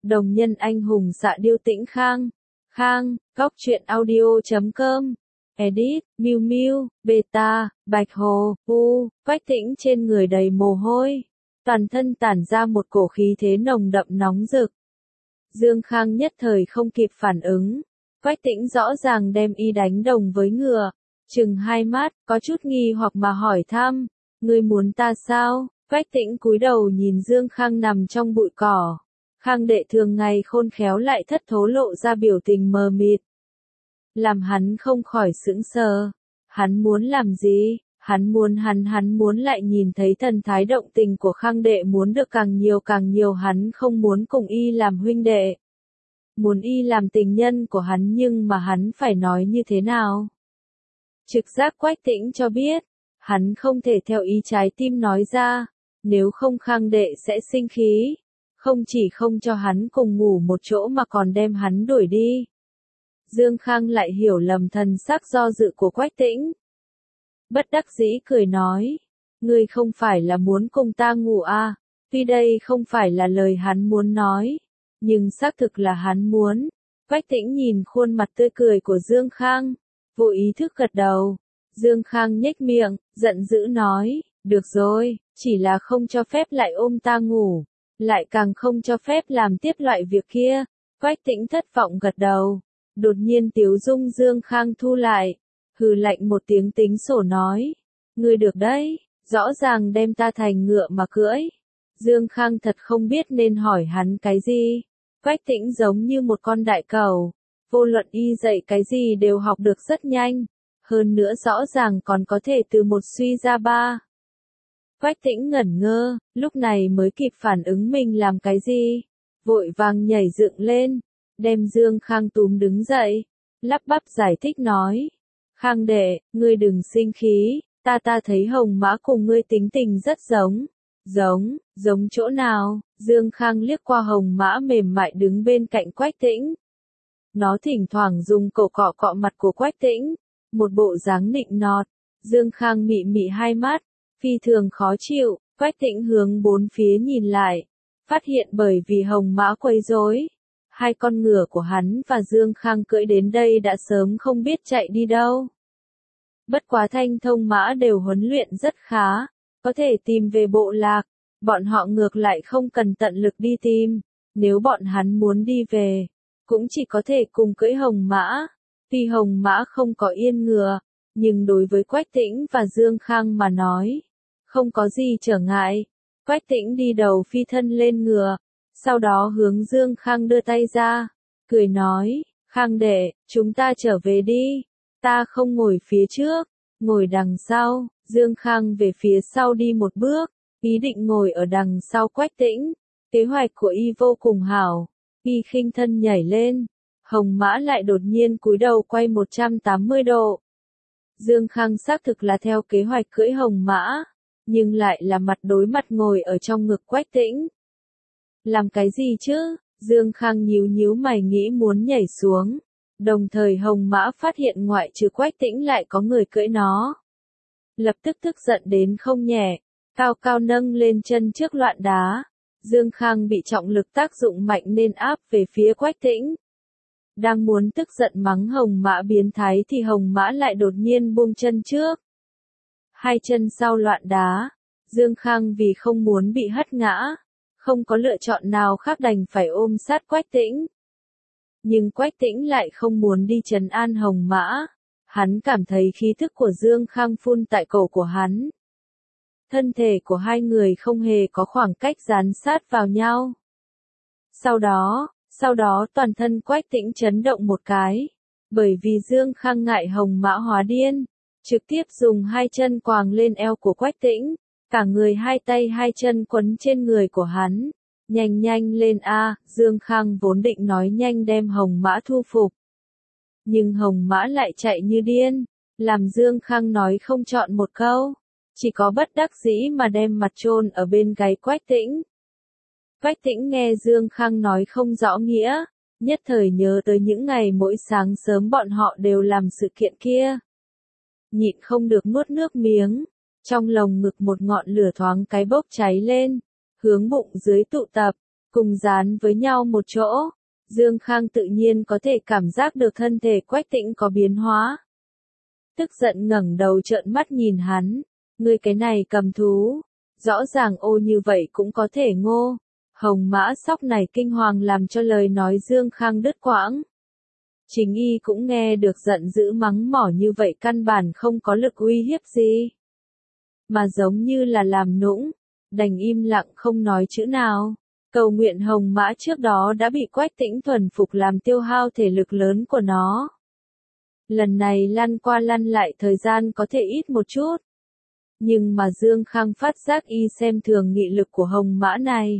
Đồng nhân anh hùng Dạ Điêu Tĩnh Khang. Khang, Góc Truyện Audio.com. Edit, Miu Miu, Beta, Bạch Hồ, Quách Tĩnh trên người đầy mồ hôi. Toàn thân tản ra một cổ khí thế nồng đậm nóng rực. Dương Khang nhất thời không kịp phản ứng. Quách Tĩnh rõ ràng đem y đánh đồng với ngựa. Trừng hai mắt, có chút nghi hoặc mà hỏi thăm. Ngươi muốn ta sao? Quách Tĩnh cúi đầu nhìn Dương Khang nằm trong bụi cỏ. Khang đệ thường ngày khôn khéo lại thất thố lộ ra biểu tình mờ mịt. Làm hắn không khỏi sững sờ. Hắn muốn làm gì? Hắn muốn lại nhìn thấy thần thái động tình của Khang đệ muốn được càng nhiều hắn không muốn cùng y làm huynh đệ. Muốn y làm tình nhân của hắn nhưng mà hắn phải nói như thế nào? Trực giác Quách Tĩnh cho biết, hắn không thể theo ý trái tim nói ra, nếu không Khang đệ sẽ sinh khí, không chỉ không cho hắn cùng ngủ một chỗ mà còn đem hắn đuổi đi. Dương Khang lại hiểu lầm thần sắc do dự của Quách Tĩnh. Bất đắc dĩ cười nói, ngươi không phải là muốn cùng ta ngủ à, tuy đây không phải là lời hắn muốn nói, nhưng xác thực là hắn muốn. Quách Tĩnh nhìn khuôn mặt tươi cười của Dương Khang, vô ý thức gật đầu. Dương Khang nhếch miệng, giận dữ nói, được rồi, chỉ là không cho phép lại ôm ta ngủ, lại càng không cho phép làm tiếp loại việc kia. Quách Tĩnh thất vọng gật đầu, đột nhiên tiếu dung Dương Khang thu lại, hừ lạnh một tiếng tính sổ nói, ngươi được đấy, rõ ràng đem ta thành ngựa mà cưỡi. Dương Khang thật không biết nên hỏi hắn cái gì. Quách Tĩnh giống như một con đại cẩu, vô luận y dạy cái gì đều học được rất nhanh, hơn nữa rõ ràng còn có thể từ một suy ra ba. Quách Tĩnh ngẩn ngơ, lúc này mới kịp phản ứng mình làm cái gì, vội vàng nhảy dựng lên, đem Dương Khang túm đứng dậy, lắp bắp giải thích nói, Khang đệ, ngươi đừng sinh khí, ta thấy Hồng Mã cùng ngươi tính tình rất giống. Giống chỗ nào? Dương Khang liếc qua Hồng Mã mềm mại đứng bên cạnh Quách Tĩnh. Nó thỉnh thoảng dùng cổ cọ mặt của Quách Tĩnh, một bộ dáng nịnh nọt. Dương Khang mị hai mắt, phi thường khó chịu. Quách Tĩnh hướng bốn phía nhìn lại, phát hiện bởi vì Hồng Mã quấy rối, hai con ngựa của hắn và Dương Khang cưỡi đến đây đã sớm không biết chạy đi đâu. Bất quá Thanh Thông Mã đều huấn luyện rất khá, có thể tìm về bộ lạc, bọn họ ngược lại không cần tận lực đi tìm, nếu bọn hắn muốn đi về, cũng chỉ có thể cùng cưỡi Hồng Mã. Tuy Hồng Mã không có yên ngựa, nhưng đối với Quách Tĩnh và Dương Khang mà nói, không có gì trở ngại. Quách Tĩnh đi đầu phi thân lên ngựa, sau đó hướng Dương Khang đưa tay ra, cười nói, Khang đệ, chúng ta trở về đi, ta không ngồi phía trước, ngồi đằng sau. Dương Khang về phía sau đi một bước, ý định ngồi ở đằng sau Quách Tĩnh. Kế hoạch của y vô cùng hảo, y khinh thân nhảy lên, Hồng Mã lại đột nhiên cúi đầu quay 180 độ. Dương Khang xác thực là theo kế hoạch cưỡi Hồng Mã, nhưng lại là mặt đối mặt ngồi ở trong ngực Quách Tĩnh. Làm cái gì chứ? Dương Khang nhíu mày nghĩ muốn nhảy xuống, đồng thời Hồng Mã phát hiện ngoại trừ Quách Tĩnh lại có người cưỡi nó. Lập tức tức giận đến không nhẹ, cao nâng lên chân trước loạn đá. Dương Khang bị trọng lực tác dụng mạnh nên áp về phía Quách Tĩnh. Đang muốn tức giận mắng Hồng Mã biến thái thì Hồng Mã lại đột nhiên buông chân trước. Hai chân sau loạn đá, Dương Khang vì không muốn bị hất ngã, không có lựa chọn nào khác đành phải ôm sát Quách Tĩnh. Nhưng Quách Tĩnh lại không muốn đi trấn an Hồng Mã. Hắn cảm thấy khí thức của Dương Khang phun tại cổ của hắn. Thân thể của hai người không hề có khoảng cách dán sát vào nhau. Sau đó toàn thân Quách Tĩnh chấn động một cái. Bởi vì Dương Khang ngại Hồng Mã hóa điên, trực tiếp dùng hai chân quàng lên eo của Quách Tĩnh, cả người hai tay hai chân quấn trên người của hắn. Nhanh lên a, Dương Khang vốn định nói nhanh đem Hồng Mã thu phục. Nhưng Hồng Mã lại chạy như điên, làm Dương Khang nói không chọn một câu, chỉ có bất đắc dĩ mà đem mặt chôn ở bên gáy Quách Tĩnh. Quách Tĩnh nghe Dương Khang nói không rõ nghĩa, nhất thời nhớ tới những ngày mỗi sáng sớm bọn họ đều làm sự kiện kia. Nhịn không được nuốt nước miếng, trong lồng ngực một ngọn lửa thoáng cái bốc cháy lên, hướng bụng dưới tụ tập, cùng dán với nhau một chỗ. Dương Khang tự nhiên có thể cảm giác được thân thể Quách Tĩnh có biến hóa. Tức giận ngẩng đầu trợn mắt nhìn hắn, ngươi cái này cầm thú, rõ ràng ô như vậy cũng có thể ngô. Hồng Mã Sóc này kinh hoàng làm cho lời nói Dương Khang đứt quãng. Chính y cũng nghe được giận dữ mắng mỏ như vậy căn bản không có lực uy hiếp gì. Mà giống như là làm nũng, đành im lặng không nói chữ nào. Cầu nguyện Hồng Mã trước đó đã bị Quách Tĩnh thuần phục làm tiêu hao thể lực lớn của nó. Lần này lăn qua lăn lại thời gian có thể ít một chút. Nhưng mà Dương Khang phát giác y xem thường nghị lực của Hồng Mã này.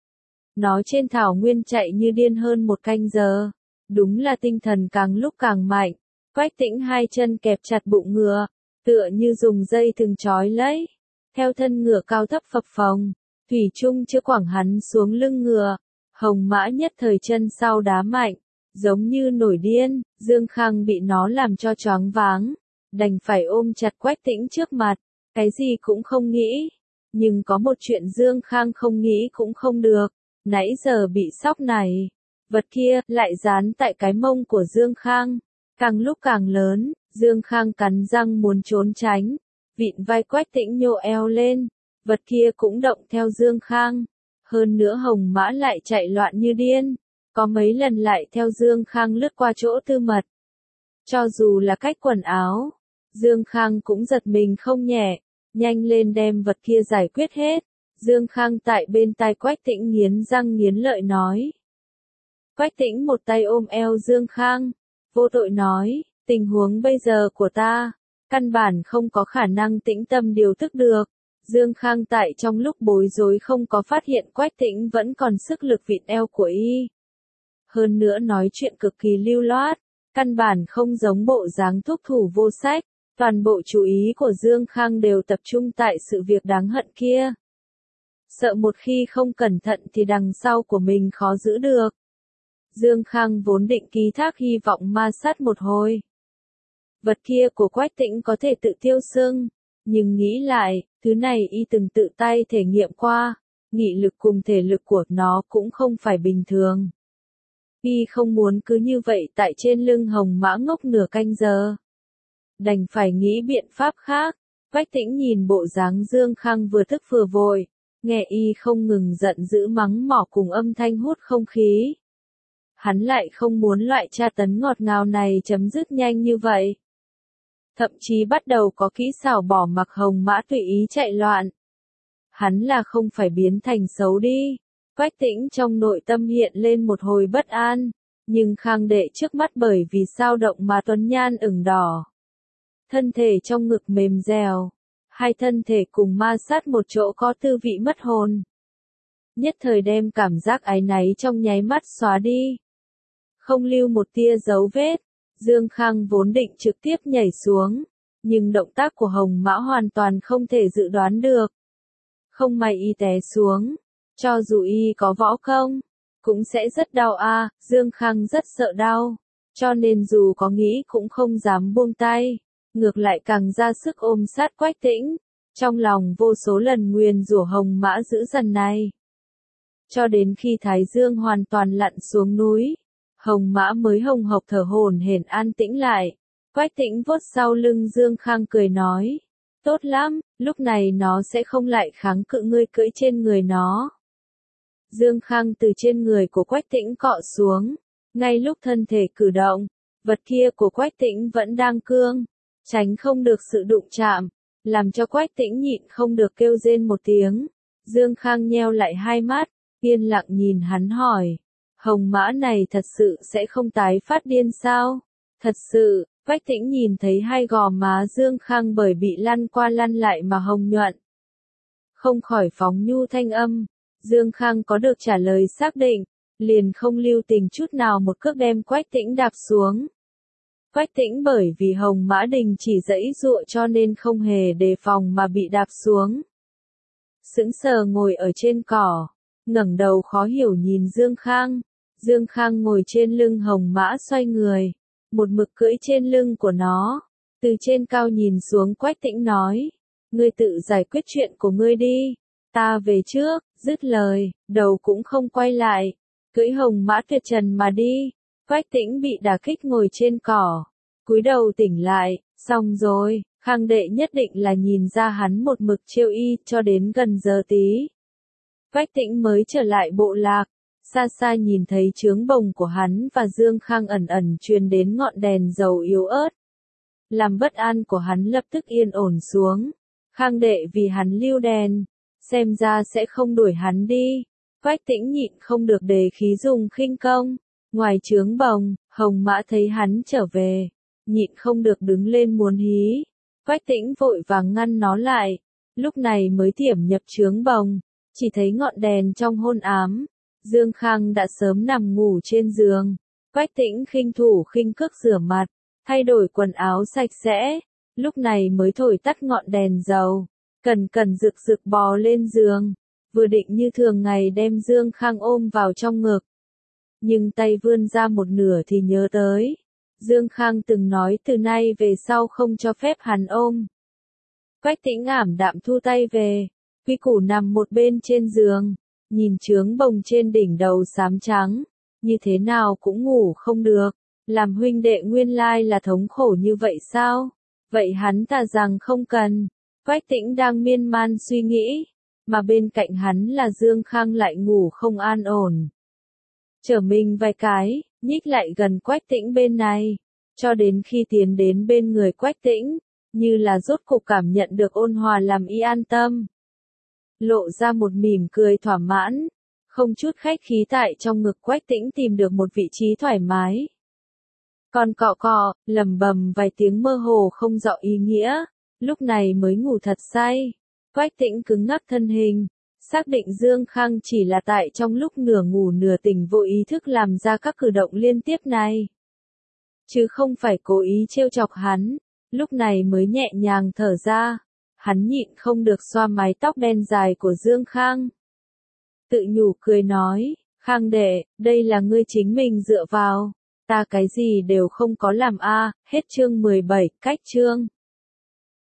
Nó trên thảo nguyên chạy như điên hơn một canh giờ. Đúng là tinh thần càng lúc càng mạnh. Quách Tĩnh hai chân kẹp chặt bụng ngựa, tựa như dùng dây thừng trói lấy. Theo thân ngựa cao thấp phập phồng, thủy chung chưa quẳng hắn xuống lưng ngựa. Hồng Mã nhất thời chân sau đá mạnh, giống như nổi điên. Dương Khang bị nó làm cho choáng váng, đành phải ôm chặt Quách Tĩnh trước mặt, cái gì cũng không nghĩ. Nhưng có một chuyện Dương Khang không nghĩ cũng không được, nãy giờ bị sóc này, vật kia lại dán tại cái mông của Dương Khang, càng lúc càng lớn. Dương Khang cắn răng muốn trốn tránh, vịn vai Quách Tĩnh nhô eo lên, vật kia cũng động theo Dương Khang. Hơn nữa Hồng Mã lại chạy loạn như điên, có mấy lần lại theo Dương Khang lướt qua chỗ tư mật. Cho dù là cách quần áo, Dương Khang cũng giật mình không nhẹ, nhanh lên đem vật kia giải quyết hết. Dương Khang tại bên tai Quách Tĩnh nghiến răng nghiến lợi nói. Quách Tĩnh một tay ôm eo Dương Khang, vô tội nói, tình huống bây giờ của ta, căn bản không có khả năng tĩnh tâm điều thức được. Dương Khang tại trong lúc bối rối không có phát hiện Quách Tĩnh vẫn còn sức lực vịn eo của y. Hơn nữa nói chuyện cực kỳ lưu loát, căn bản không giống bộ dáng thúc thủ vô sách. Toàn bộ chú ý của Dương Khang đều tập trung tại sự việc đáng hận kia. Sợ một khi không cẩn thận thì đằng sau của mình khó giữ được. Dương Khang vốn định ký thác hy vọng ma sát một hồi. Vật kia của Quách Tĩnh có thể tự tiêu xưng, nhưng nghĩ lại, thứ này y từng tự tay thể nghiệm qua, nghị lực cùng thể lực của nó cũng không phải bình thường. Y không muốn cứ như vậy tại trên lưng Hồng Mã ngốc nửa canh giờ. Đành phải nghĩ biện pháp khác. Quách Tĩnh nhìn bộ dáng Dương Khang vừa tức vừa vội, nghe y không ngừng giận dữ mắng mỏ cùng âm thanh hút không khí. Hắn lại không muốn loại tra tấn ngọt ngào này chấm dứt nhanh như vậy. Thậm chí bắt đầu có kỹ xảo bỏ mặc Hồng Mã tùy ý chạy loạn. Hắn là không phải biến thành xấu đi. Quách Tĩnh trong nội tâm hiện lên một hồi bất an, nhưng Khang đệ trước mắt bởi vì sao động mà tuấn nhan ửng đỏ. Thân thể trong ngực mềm dẻo, hai thân thể cùng ma sát một chỗ có tư vị mất hồn. Nhất thời đem cảm giác áy náy trong nháy mắt xóa đi. Không lưu một tia dấu vết, Dương Khang vốn định trực tiếp nhảy xuống, nhưng động tác của Hồng Mã hoàn toàn không thể dự đoán được. Không may y té xuống, cho dù y có võ công, cũng sẽ rất đau a. Dương Khang rất sợ đau, cho nên dù có nghĩ cũng không dám buông tay. Ngược lại càng ra sức ôm sát Quách Tĩnh, trong lòng vô số lần nguyền rủa Hồng Mã dữ dằn này. Cho đến khi Thái Dương hoàn toàn lặn xuống núi, Hồng Mã mới hồng hộc thở hổn hển an tĩnh lại. Quách Tĩnh vuốt sau lưng Dương Khang cười nói, tốt lắm, lúc này nó sẽ không lại kháng cự ngươi cưỡi trên người nó. Dương Khang từ trên người của Quách Tĩnh cọ xuống, ngay lúc thân thể cử động, vật kia của Quách Tĩnh vẫn đang cương, tránh không được sự đụng chạm, làm cho Quách Tĩnh nhịn không được kêu rên một tiếng. Dương Khang nheo lại hai mắt, yên lặng nhìn hắn hỏi, Hồng Mã này thật sự sẽ không tái phát điên sao? Thật sự. Quách Tĩnh nhìn thấy hai gò má Dương Khang bởi bị lăn qua lăn lại mà hồng nhuận. Không khỏi phóng nhu thanh âm, Dương Khang có được trả lời xác định, liền không lưu tình chút nào một cước đem Quách Tĩnh đạp xuống. Quách Tĩnh bởi vì Hồng Mã Đình chỉ giãy giụa cho nên không hề đề phòng mà bị đạp xuống. Sững sờ ngồi ở trên cỏ, ngẩng đầu khó hiểu nhìn Dương Khang. Dương Khang ngồi trên lưng Hồng Mã xoay người, một mực cưỡi trên lưng của nó, từ trên cao nhìn xuống Quách Tĩnh nói, ngươi tự giải quyết chuyện của ngươi đi, Ta về trước, dứt lời, đầu cũng không quay lại, cưỡi hồng mã tuyệt trần mà đi. Quách Tĩnh bị đả kích ngồi trên cỏ, cúi đầu tỉnh lại, xong rồi, Khang Đệ nhất định là nhìn ra hắn một mực trêu y cho đến gần giờ tí. Quách Tĩnh mới trở lại bộ lạc, xa xa nhìn thấy trướng bồng của hắn và Dương Khang ẩn ẩn truyền đến ngọn đèn dầu yếu ớt. Làm bất an của hắn lập tức yên ổn xuống. Khang Đệ vì hắn lưu đèn, xem ra sẽ không đuổi hắn đi. Quách Tĩnh nhịn không được đề khí dùng khinh công. Ngoài trướng bồng, Hồng Mã thấy hắn trở về, nhịn không được đứng lên muốn hí. Quách Tĩnh vội vàng ngăn nó lại, lúc này mới tiểm nhập trướng bồng, chỉ thấy ngọn đèn trong hôn ám. Dương Khang đã sớm nằm ngủ trên giường. Quách Tĩnh khinh thủ khinh cước rửa mặt, thay đổi quần áo sạch sẽ, lúc này mới thổi tắt ngọn đèn dầu, cẩn cẩn rực rực bò lên giường, vừa định như thường ngày đem Dương Khang ôm vào trong ngực. Nhưng tay vươn ra một nửa thì nhớ tới, Dương Khang từng nói từ nay về sau không cho phép hắn ôm. Quách Tĩnh ảm đạm thu tay về, Quy Củ nằm một bên trên giường, nhìn trướng bồng trên đỉnh đầu xám trắng, như thế nào cũng ngủ không được. Làm huynh đệ nguyên lai là thống khổ như vậy sao? Vậy hắn thà rằng không cần. Quách Tĩnh đang miên man suy nghĩ, mà bên cạnh hắn là Dương Khang lại ngủ không an ổn. Trở mình vài cái, nhích lại gần Quách Tĩnh bên này, cho đến khi tiến đến bên người Quách Tĩnh, như là rốt cục cảm nhận được ôn hòa làm y an tâm. Lộ ra một mỉm cười thỏa mãn, không chút khách khí tại trong ngực Quách Tĩnh tìm được một vị trí thoải mái. Còn cọ cọ, lầm bầm vài tiếng mơ hồ không rõ ý nghĩa, lúc này mới ngủ thật say. Quách Tĩnh cứng ngắc thân hình, xác định Dương Khang chỉ là tại trong lúc nửa ngủ nửa tỉnh vô ý thức làm ra các cử động liên tiếp này, chứ không phải cố ý trêu chọc hắn, lúc này mới nhẹ nhàng thở ra. Hắn nhịn không được xoa mái tóc đen dài của Dương Khang. Tự nhủ cười nói, Khang đệ, đây là ngươi chính mình dựa vào. Ta cái gì đều không có làm a. Hết chương 17, cách chương.